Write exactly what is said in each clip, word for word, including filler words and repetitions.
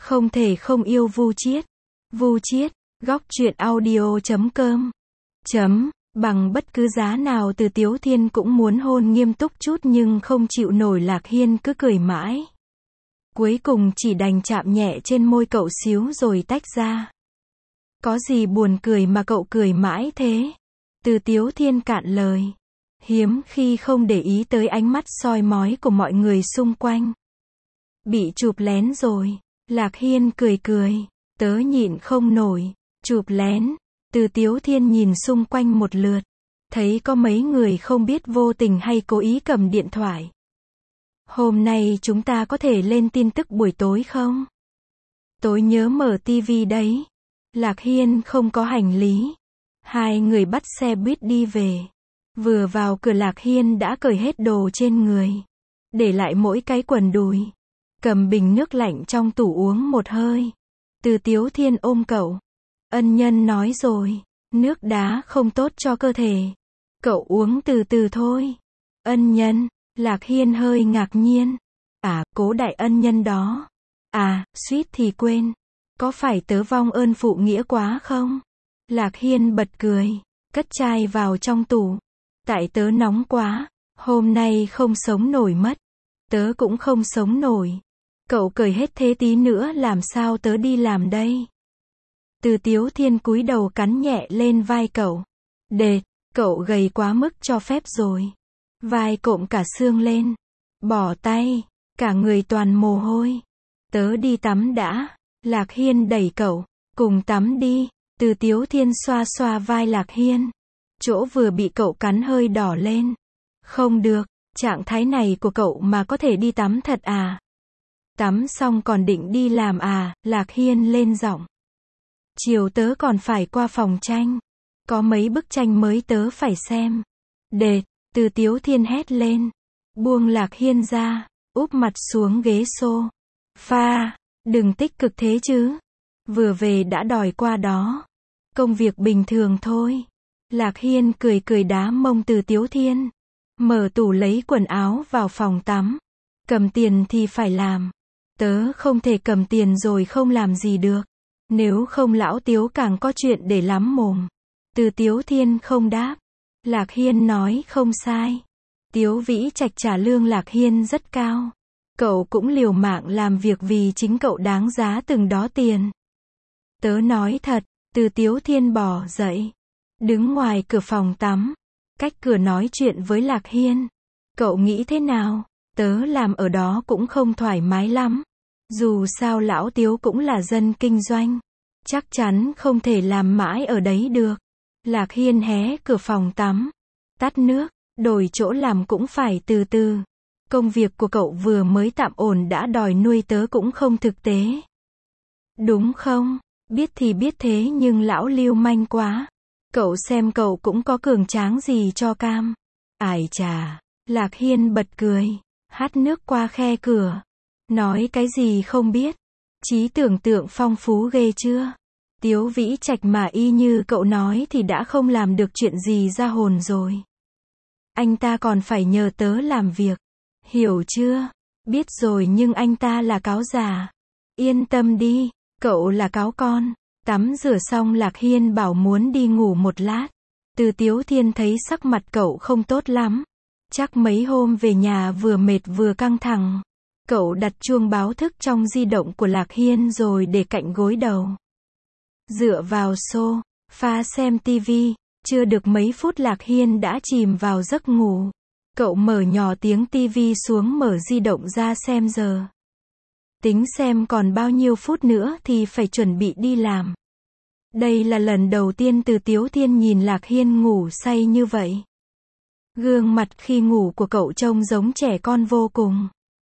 Không thể không yêu Vu Chiết. Vu Chiết, góc truyện audio chấm com. Chấm, bằng bất cứ giá nào Từ Tiếu Thiên cũng muốn hôn nghiêm túc chút nhưng không chịu nổi Lạc Hiên cứ cười mãi. Cuối cùng chỉ đành chạm nhẹ trên môi cậu xíu rồi tách ra. Có gì buồn cười mà cậu cười mãi thế? Từ Tiếu Thiên cạn lời. Hiếm khi không để ý tới ánh mắt soi mói của mọi người xung quanh. Bị chụp lén rồi. Lạc Hiên cười cười. Tớ nhịn không nổi. Chụp lén. Từ Tiếu Thiên nhìn xung quanh một lượt. Thấy có mấy người không biết vô tình hay cố ý cầm điện thoại. Hôm nay chúng ta có thể lên tin tức buổi tối không? Tối nhớ mở tivi đấy. Lạc Hiên không có hành lý. Hai người bắt xe buýt đi về. Vừa vào cửa Lạc Hiên đã cởi hết đồ trên người. Để lại mỗi cái quần đùi. Cầm bình nước lạnh trong tủ uống một hơi. Từ Tiếu Thiên ôm cậu. Ân nhân nói rồi. Nước đá không tốt cho cơ thể. Cậu uống từ từ thôi. Ân nhân. Lạc Hiên hơi ngạc nhiên. À, Cố đại ân nhân đó. À, suýt thì quên. Có phải tớ vong ơn phụ nghĩa quá không? Lạc Hiên bật cười. Cất chai vào trong tủ. Tại tớ nóng quá. Hôm nay không sống nổi mất. Tớ cũng không sống nổi. Cậu cười hết thế tí nữa làm sao tớ đi làm đây? Từ Tiếu Thiên cúi đầu cắn nhẹ lên vai cậu. Đệt, cậu gầy quá mức cho phép rồi. Vai cộm cả xương lên. Bỏ tay. Cả người toàn mồ hôi. Tớ đi tắm đã. Lạc Hiên đẩy cậu. Cùng tắm đi. Từ Tiếu Thiên xoa xoa vai Lạc Hiên. Chỗ vừa bị cậu cắn hơi đỏ lên. Không được. Trạng thái này của cậu mà có thể đi tắm thật à? Tắm xong còn định đi làm à? Lạc Hiên lên giọng. Chiều tớ còn phải qua phòng tranh. Có mấy bức tranh mới tớ phải xem. Đệt. Từ Tiếu Thiên hét lên. Buông Lạc Hiên ra. Úp mặt xuống ghế xô. Pha. Đừng tích cực thế chứ. Vừa về đã đòi qua đó. Công việc bình thường thôi. Lạc Hiên cười cười đá mông Từ Tiếu Thiên. Mở tủ lấy quần áo vào phòng tắm. Cầm tiền thì phải làm. Tớ không thể cầm tiền rồi không làm gì được. Nếu không lão Tiếu càng có chuyện để lắm mồm. Từ Tiếu Thiên không đáp. Lạc Hiên nói không sai. Tiếu Vĩ Trạch trả lương Lạc Hiên rất cao. Cậu cũng liều mạng làm việc vì chính cậu đáng giá từng đó tiền. Tớ nói thật. Từ Tiếu Thiên bò dậy. Đứng ngoài cửa phòng tắm. Cách cửa nói chuyện với Lạc Hiên. Cậu nghĩ thế nào? Tớ làm ở đó cũng không thoải mái lắm. Dù sao lão Tiếu cũng là dân kinh doanh. Chắc chắn không thể làm mãi ở đấy được. Lạc Hiên hé cửa phòng tắm. Tắt nước. Đổi chỗ làm cũng phải từ từ. Công việc của cậu vừa mới tạm ổn đã đòi nuôi tớ cũng không thực tế. Đúng không? Biết thì biết thế nhưng lão lưu manh quá. Cậu xem cậu cũng có cường tráng gì cho cam. Ải chà. Lạc Hiên bật cười. Hắt nước qua khe cửa. Nói cái gì không biết. Trí tưởng tượng phong phú ghê chưa? Tiếu Vĩ Trạch mà y như cậu nói thì đã không làm được chuyện gì ra hồn rồi. Anh ta còn phải nhờ tớ làm việc. Hiểu chưa? Biết rồi nhưng anh ta là cáo già. Yên tâm đi. Cậu là cáo con. Tắm rửa xong Lạc Hiên bảo muốn đi ngủ một lát. Từ Tiếu Thiên thấy sắc mặt cậu không tốt lắm. Chắc mấy hôm về nhà vừa mệt vừa căng thẳng. Cậu đặt chuông báo thức trong di động của Lạc Hiên rồi để cạnh gối đầu. Dựa vào xô, pha xem tivi. Chưa được mấy phút Lạc Hiên đã chìm vào giấc ngủ. Cậu mở nhỏ tiếng tivi xuống mở di động ra xem giờ. Tính xem còn bao nhiêu phút nữa thì phải chuẩn bị đi làm. Đây là lần đầu tiên Từ Tiếu Thiên nhìn Lạc Hiên ngủ say như vậy. Gương mặt khi ngủ của cậu trông giống trẻ con vô cùng.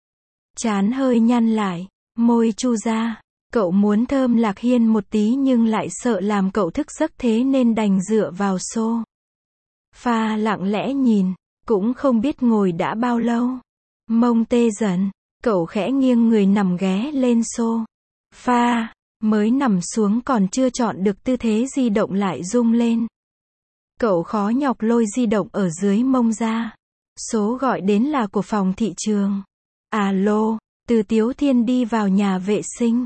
Trán hơi nhăn lại, môi chu ra. Cậu muốn thơm Lạc Hiên một tí nhưng lại sợ làm cậu thức giấc thế nên đành dựa vào xô. Pha lặng lẽ nhìn, cũng không biết ngồi đã bao lâu. Mông tê dần, cậu khẽ nghiêng người nằm ghé lên xô. Pha, mới nằm xuống còn chưa chọn được tư thế di động lại rung lên. Cậu khó nhọc lôi di động ở dưới mông ra. Số gọi đến là của phòng thị trường. Alo, Từ Tiếu Thiên đi vào nhà vệ sinh.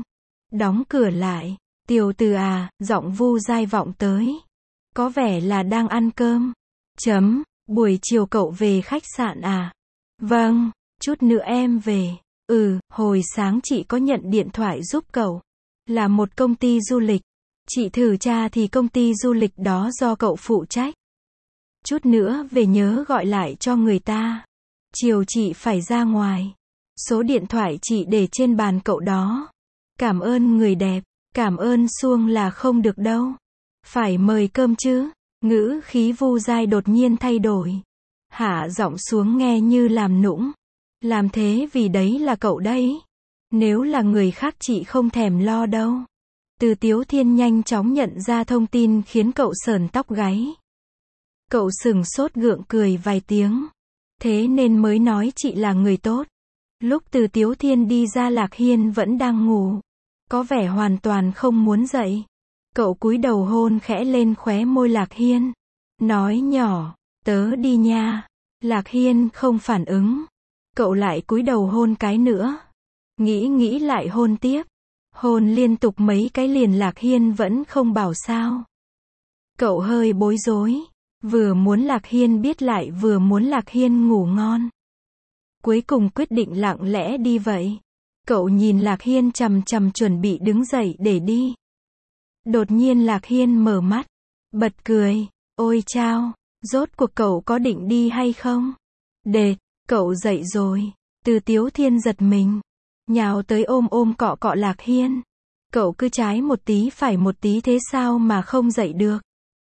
Đóng cửa lại. Tiểu Từ à, giọng Vu Giai vọng tới. Có vẻ là đang ăn cơm. Chấm, buổi chiều cậu về khách sạn à? Vâng, chút nữa em về. Ừ, hồi sáng chị có nhận điện thoại giúp cậu. Là một công ty du lịch. Chị thử tra thì công ty du lịch đó do cậu phụ trách. Chút nữa về nhớ gọi lại cho người ta. Chiều chị phải ra ngoài. Số điện thoại chị để trên bàn cậu đó. Cảm ơn người đẹp. Cảm ơn suông là không được đâu. Phải mời cơm chứ. Ngữ khí Vu Giai đột nhiên thay đổi. Hạ giọng xuống nghe như làm nũng. Làm thế vì đấy là cậu đấy. Nếu là người khác chị không thèm lo đâu. Từ Tiếu Thiên nhanh chóng nhận ra thông tin khiến cậu sởn tóc gáy. Cậu sừng sốt gượng cười vài tiếng. Thế nên mới nói chị là người tốt. Lúc Từ Tiếu Thiên đi ra Lạc Hiên vẫn đang ngủ. Có vẻ hoàn toàn không muốn dậy. Cậu cúi đầu hôn khẽ lên khóe môi Lạc Hiên. Nói nhỏ, tớ đi nha. Lạc Hiên không phản ứng. Cậu lại cúi đầu hôn cái nữa. Nghĩ nghĩ lại hôn tiếp. Hôn liên tục mấy cái liền Lạc Hiên vẫn không bảo sao. Cậu hơi bối rối. Vừa muốn Lạc Hiên biết lại vừa muốn Lạc Hiên ngủ ngon. Cuối cùng quyết định lặng lẽ đi vậy. Cậu nhìn Lạc Hiên chằm chằm chuẩn bị đứng dậy để đi. Đột nhiên Lạc Hiên mở mắt. Bật cười. Ôi chao, rốt cuộc cậu có định đi hay không? Đệt, cậu dậy rồi. Từ Tiếu Thiên giật mình. Nhào tới ôm ôm cọ cọ Lạc Hiên. Cậu cứ trái một tí phải một tí thế sao mà không dậy được?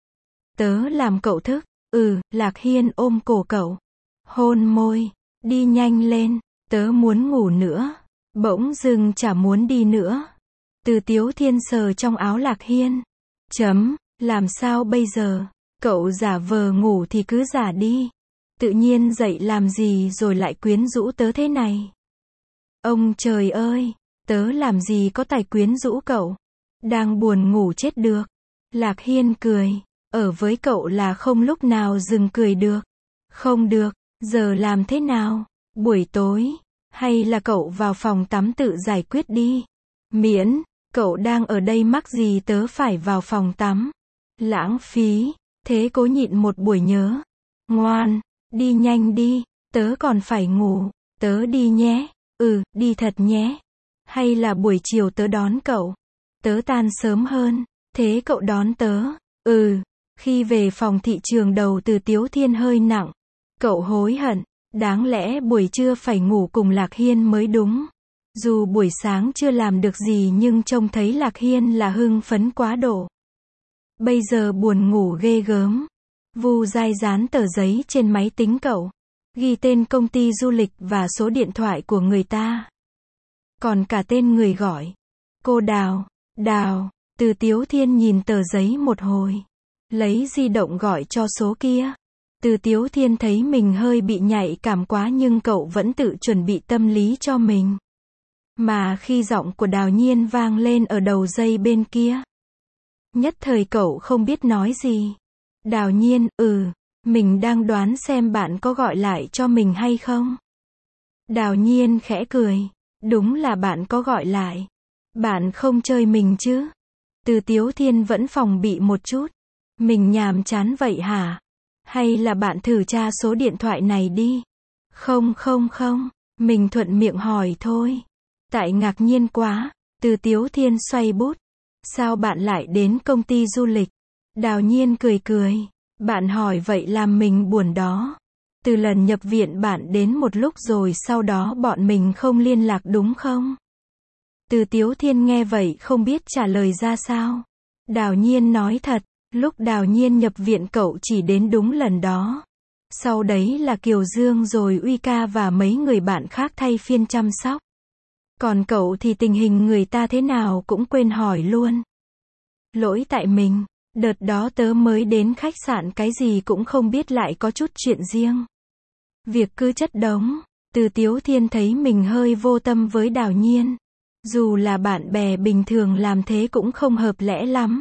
Tớ làm cậu thức. Ừ, Lạc Hiên ôm cổ cậu. Hôn môi. Đi nhanh lên. Tớ muốn ngủ nữa. Bỗng dưng chả muốn đi nữa. Từ Tiếu Thiên sờ trong áo Lạc Hiên. Chấm, làm sao bây giờ? Cậu giả vờ ngủ thì cứ giả đi. Tự nhiên dậy làm gì rồi lại quyến rũ tớ thế này? Ông trời ơi, tớ làm gì có tài quyến rũ cậu? Đang buồn ngủ chết được. Lạc Hiên cười. Ở với cậu là không lúc nào dừng cười được. Không được, giờ làm thế nào? Buổi tối, hay là cậu vào phòng tắm tự giải quyết đi. Miễn, cậu đang ở đây mắc gì tớ phải vào phòng tắm. Lãng phí, thế cố nhịn một buổi nhớ. Ngoan, đi nhanh đi, tớ còn phải ngủ. Tớ đi nhé. Ừ, đi thật nhé. Hay là buổi chiều tớ đón cậu. Tớ tan sớm hơn. Thế cậu đón tớ. Ừ. Khi về phòng thị trường đầu Từ Tiếu Thiên hơi nặng. Cậu hối hận. Đáng lẽ buổi trưa phải ngủ cùng Lạc Hiên mới đúng. Dù buổi sáng chưa làm được gì nhưng trông thấy Lạc Hiên là hưng phấn quá độ. Bây giờ buồn ngủ ghê gớm. Vu Giai dán tờ giấy trên máy tính cậu. Ghi tên công ty du lịch và số điện thoại của người ta. Còn cả tên người gọi. Cô Đào. Đào. Từ Tiếu Thiên nhìn tờ giấy một hồi. Lấy di động gọi cho số kia. Từ Tiếu Thiên thấy mình hơi bị nhạy cảm quá nhưng cậu vẫn tự chuẩn bị tâm lý cho mình. Mà khi giọng của Đào Nhiên vang lên ở đầu dây bên kia. Nhất thời cậu không biết nói gì. Đào Nhiên, ừ, mình đang đoán xem bạn có gọi lại cho mình hay không. Đào Nhiên khẽ cười. Đúng là bạn có gọi lại. Bạn không chơi mình chứ? Từ Tiếu Thiên vẫn phòng bị một chút. Mình nhàm chán vậy hả? Hay là bạn thử tra số điện thoại này đi? Không không không, mình thuận miệng hỏi thôi. Tại ngạc nhiên quá. Từ Tiếu Thiên xoay bút. Sao bạn lại đến công ty du lịch? Đào Nhiên cười cười. Bạn hỏi vậy làm mình buồn đó. Từ lần nhập viện bạn đến một lúc rồi sau đó bọn mình không liên lạc đúng không? Từ Tiếu Thiên nghe vậy không biết trả lời ra sao. Đào Nhiên nói thật, lúc Đào Nhiên nhập viện cậu chỉ đến đúng lần đó. Sau đấy là Kiều Dương rồi Uy Ca và mấy người bạn khác thay phiên chăm sóc. Còn cậu thì tình hình người ta thế nào cũng quên hỏi luôn. Lỗi tại mình, đợt đó tớ mới đến khách sạn cái gì cũng không biết lại có chút chuyện riêng. Việc cứ chất đống. Từ Tiếu Thiên thấy mình hơi vô tâm với Đào Nhiên. Dù là bạn bè bình thường làm thế cũng không hợp lẽ lắm.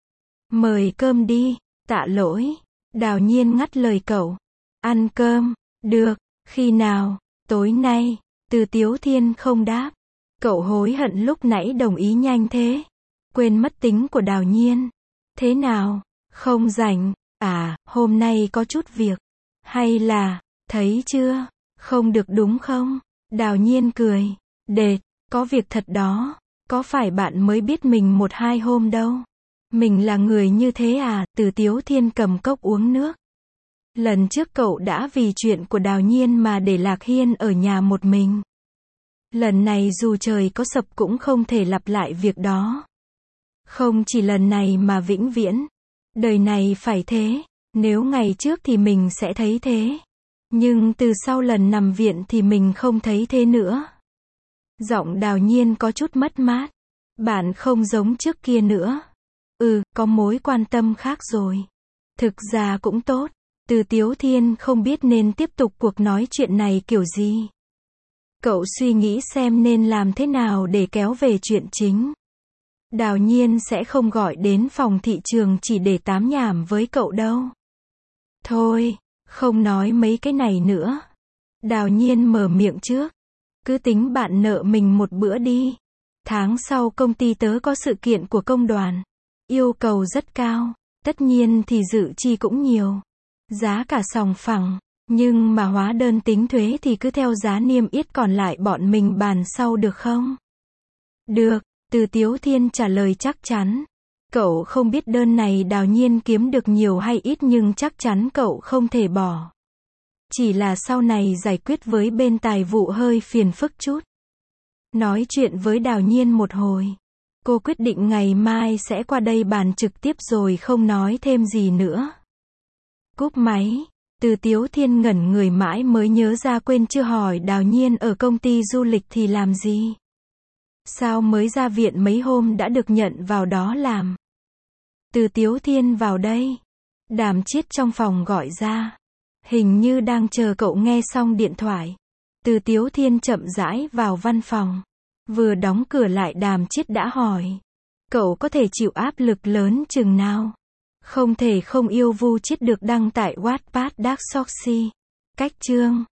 Mời cơm đi. Tạ lỗi. Đào Nhiên ngắt lời cậu. Ăn cơm. Được. Khi nào? Tối nay. Từ Tiếu Thiên không đáp. Cậu hối hận lúc nãy đồng ý nhanh thế. Quên mất tính của Đào Nhiên. Thế nào? Không rảnh. À, hôm nay có chút việc. Hay là, thấy chưa? Không được đúng không? Đào Nhiên cười. Đệt, có việc thật đó. Có phải bạn mới biết mình một hai hôm đâu? Mình là người như thế à? Từ Tiếu Thiên cầm cốc uống nước. Lần trước cậu đã vì chuyện của Đào Nhiên mà để Lạc Hiên ở nhà một mình. Lần này dù trời có sập cũng không thể lặp lại việc đó. Không chỉ lần này mà vĩnh viễn. Đời này phải thế. Nếu ngày trước thì mình sẽ thấy thế. Nhưng từ sau lần nằm viện thì mình không thấy thế nữa. Giọng Đào Nhiên có chút mất mát. Bạn không giống trước kia nữa. Ừ, có mối quan tâm khác rồi. Thực ra cũng tốt. Từ Tiếu Thiên không biết nên tiếp tục cuộc nói chuyện này kiểu gì. Cậu suy nghĩ xem nên làm thế nào để kéo về chuyện chính. Đào Nhiên sẽ không gọi đến phòng thị trường chỉ để tám nhảm với cậu đâu. Thôi, không nói mấy cái này nữa. Đào Nhiên mở miệng trước. Cứ tính bạn nợ mình một bữa đi. Tháng sau công ty tớ có sự kiện của công đoàn. Yêu cầu rất cao. Tất nhiên thì dự chi cũng nhiều. Giá cả sòng phẳng. Nhưng mà hóa đơn tính thuế thì cứ theo giá niêm yết còn lại bọn mình bàn sau được không? Được, Từ Tiếu Thiên trả lời chắc chắn. Cậu không biết đơn này Đào Nhiên kiếm được nhiều hay ít nhưng chắc chắn cậu không thể bỏ. Chỉ là sau này giải quyết với bên tài vụ hơi phiền phức chút. Nói chuyện với Đào Nhiên một hồi. Cô quyết định ngày mai sẽ qua đây bàn trực tiếp rồi không nói thêm gì nữa. Cúp máy. Từ Tiếu Thiên ngẩn người mãi mới nhớ ra quên chưa hỏi Đào Nhiên ở công ty du lịch thì làm gì. Sao mới ra viện mấy hôm đã được nhận vào đó làm. Từ Tiếu Thiên vào đây. Đàm Chiết trong phòng gọi ra. Hình như đang chờ cậu nghe xong điện thoại. Từ Tiếu Thiên chậm rãi vào văn phòng. Vừa đóng cửa lại Đàm Chiết đã hỏi. Cậu có thể chịu áp lực lớn chừng nào? Không thể không yêu Vu Chiết được đăng tại Wattpad Dark Soxy. Cách chương